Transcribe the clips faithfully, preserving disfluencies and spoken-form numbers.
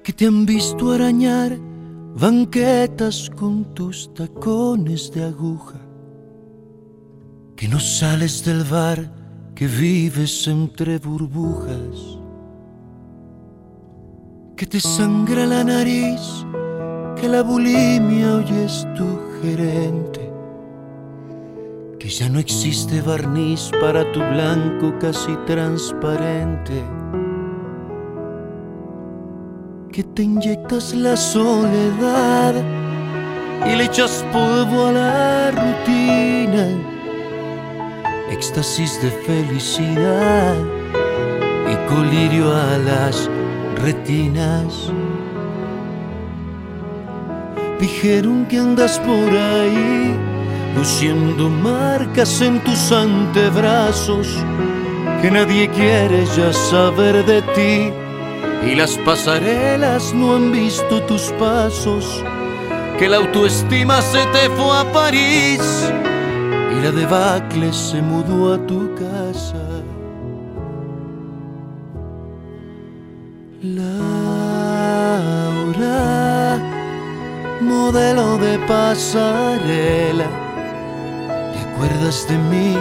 que te han visto arañar banquetas con tus tacones de aguja, que no sales del bar, que vives entre burbujas, que te sangra la nariz, que la bulimia hoy es tu gerente, que ya no existe barniz para tu blanco casi transparente, que te inyectas la soledad y le echas polvo a la rutina, éxtasis de felicidad y colirio a las retinas. Dijeron que andas por ahí luciendo marcas en tus antebrazos, que nadie quiere ya saber de ti y las pasarelas no han visto tus pasos, que la autoestima se te fue a París y la debacle se mudó a tu casa. Laura, modelo de pasarela, ¿te acuerdas de mí?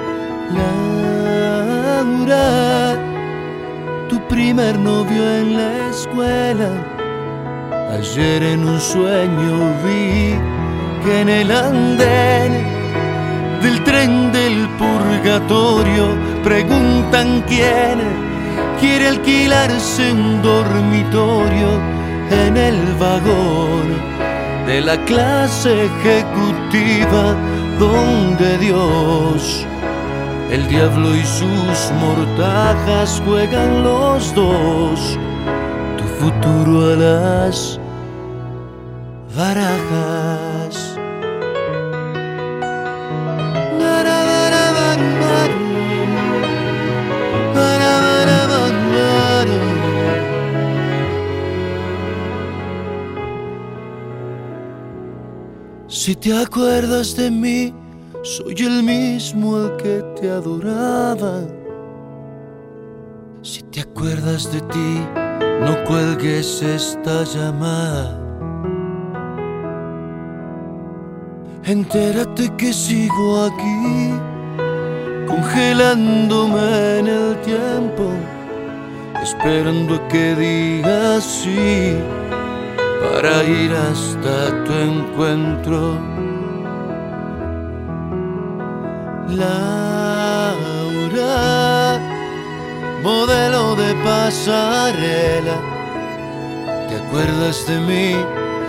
Laura, tu primer novio en la escuela. Ayer en un sueño vi que en el andén del tren del purgatorio preguntan quién quiere alquilarse un dormitorio en el vagón de la clase ejecutiva, donde Dios, el diablo y sus mortajas juegan los dos tu futuro a las barajas. Si te acuerdas de mí, soy el mismo el que te adoraba. Si te acuerdas de ti, no cuelgues esta llamada. Entérate que sigo aquí, congelándome en el tiempo, esperando a que digas sí para ir hasta tu encuentro. Laura, modelo de pasarela, ¿te acuerdas de mí?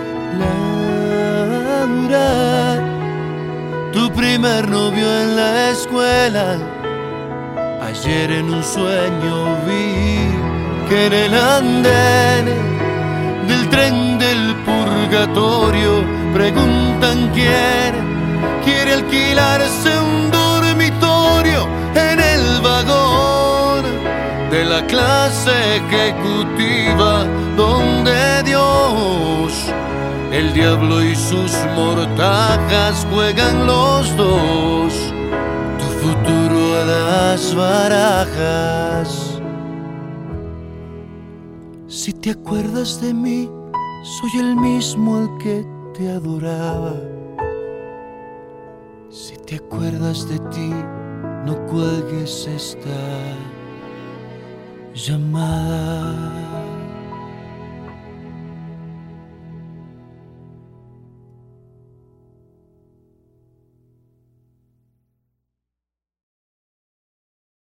Laura, tu primer novio en la escuela. Ayer en un sueño vi que en el andén del tren del purgatorio preguntan quién quiere alquilarse un dormitorio en el vagón de la clase ejecutiva, donde Dios, el diablo y sus mortajas juegan los dos tu futuro a las barajas. Si te acuerdas de mí, soy el mismo el que te adoraba. Si te acuerdas de ti, no cuelgues esta llamada.